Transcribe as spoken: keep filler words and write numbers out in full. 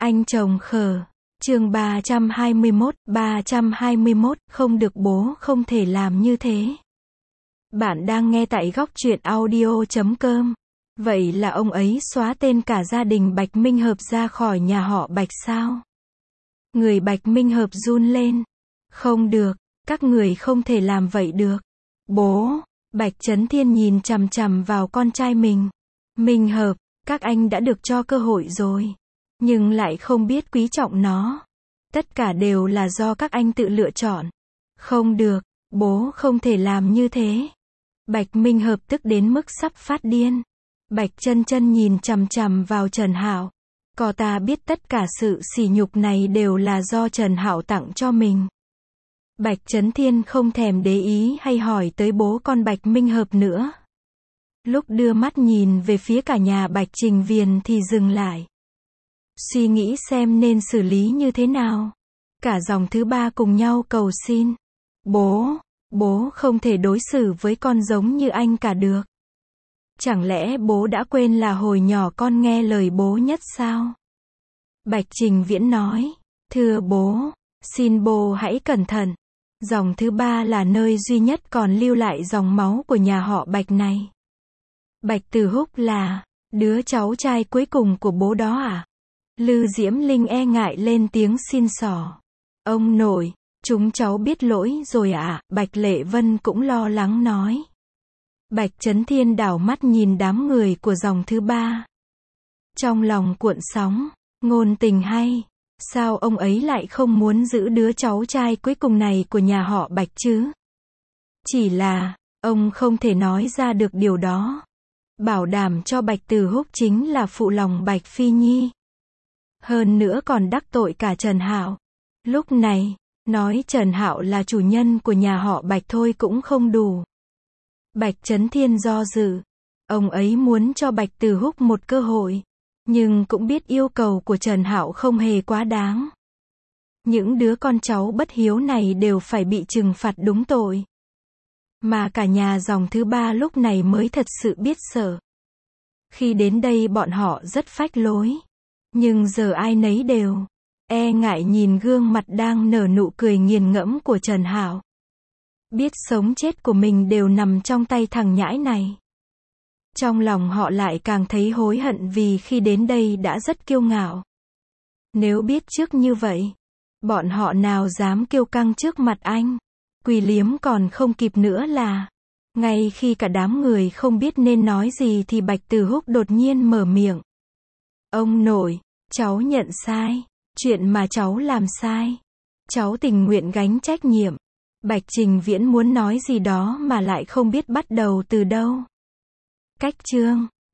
Anh chồng khờ. Chương ba trăm hai mươi mốt, ba trăm hai mươi mốt, không được bố không thể làm như thế. Bạn đang nghe tại góc truyện audio chấm com. Vậy là ông ấy xóa tên cả gia đình Bạch Minh Hợp ra khỏi nhà họ Bạch sao? Người Bạch Minh Hợp run lên. Không được, các người không thể làm vậy được. Bố, Bạch Chấn Thiên nhìn chằm chằm vào con trai mình. Minh Hợp, các anh đã được cho cơ hội rồi, nhưng lại không biết quý trọng nó. Tất cả đều là do các anh tự lựa chọn. Không được, bố không thể làm như thế. Bạch Minh Hợp tức đến mức sắp phát điên. Bạch Chân Chân nhìn chằm chằm vào Trần Hạo. Cô ta biết tất cả sự sỉ nhục này đều là do Trần Hạo tặng cho mình. Bạch Chấn Thiên không thèm để ý hay hỏi tới bố con Bạch Minh Hợp nữa. Lúc đưa mắt nhìn về phía cả nhà Bạch Trình Viền thì dừng lại. Suy nghĩ xem nên xử lý như thế nào. Cả dòng thứ ba cùng nhau cầu xin. Bố, bố không thể đối xử với con giống như anh cả được. Chẳng lẽ bố đã quên là hồi nhỏ con nghe lời bố nhất sao? Bạch Trình Viễn nói, thưa bố, xin bố hãy cẩn thận. Dòng thứ ba là nơi duy nhất còn lưu lại dòng máu của nhà họ Bạch này. Bạch Từ Húc là đứa cháu trai cuối cùng của bố đó à? Lư Diễm Linh e ngại lên tiếng xin xỏ. Ông nội, chúng cháu biết lỗi rồi ạ. À? Bạch Lệ Vân cũng lo lắng nói. Bạch Chấn Thiên đảo mắt nhìn đám người của dòng thứ ba. Trong lòng cuộn sóng, ngôn tình hay. Sao ông ấy lại không muốn giữ đứa cháu trai cuối cùng này của nhà họ Bạch chứ? Chỉ là, ông không thể nói ra được điều đó. Bảo đảm cho Bạch Từ Húc chính là phụ lòng Bạch Phi Nhi. Hơn nữa còn đắc tội cả Trần Hạo. Lúc này, nói Trần Hạo là chủ nhân của nhà họ Bạch thôi cũng không đủ. Bạch Chấn Thiên do dự. Ông ấy muốn cho Bạch Từ Húc một cơ hội. Nhưng cũng biết yêu cầu của Trần Hạo không hề quá đáng. Những đứa con cháu bất hiếu này đều phải bị trừng phạt đúng tội. Mà cả nhà dòng thứ ba lúc này mới thật sự biết sợ. Khi đến đây bọn họ rất phách lối. Nhưng giờ ai nấy đều e ngại nhìn gương mặt đang nở nụ cười nghiền ngẫm của Trần Hạo. Biết sống chết của mình đều nằm trong tay thằng nhãi này. Trong lòng họ lại càng thấy hối hận vì khi đến đây đã rất kiêu ngạo. Nếu biết trước như vậy, bọn họ nào dám kiêu căng trước mặt anh. Quỳ liếm còn không kịp nữa là. Ngay khi cả đám người không biết nên nói gì thì Bạch Từ Húc đột nhiên mở miệng. Ông nội, cháu nhận sai. Chuyện mà cháu làm sai. Cháu tình nguyện gánh trách nhiệm. Bạch Trình Viễn muốn nói gì đó mà lại không biết bắt đầu từ đâu. Cách chương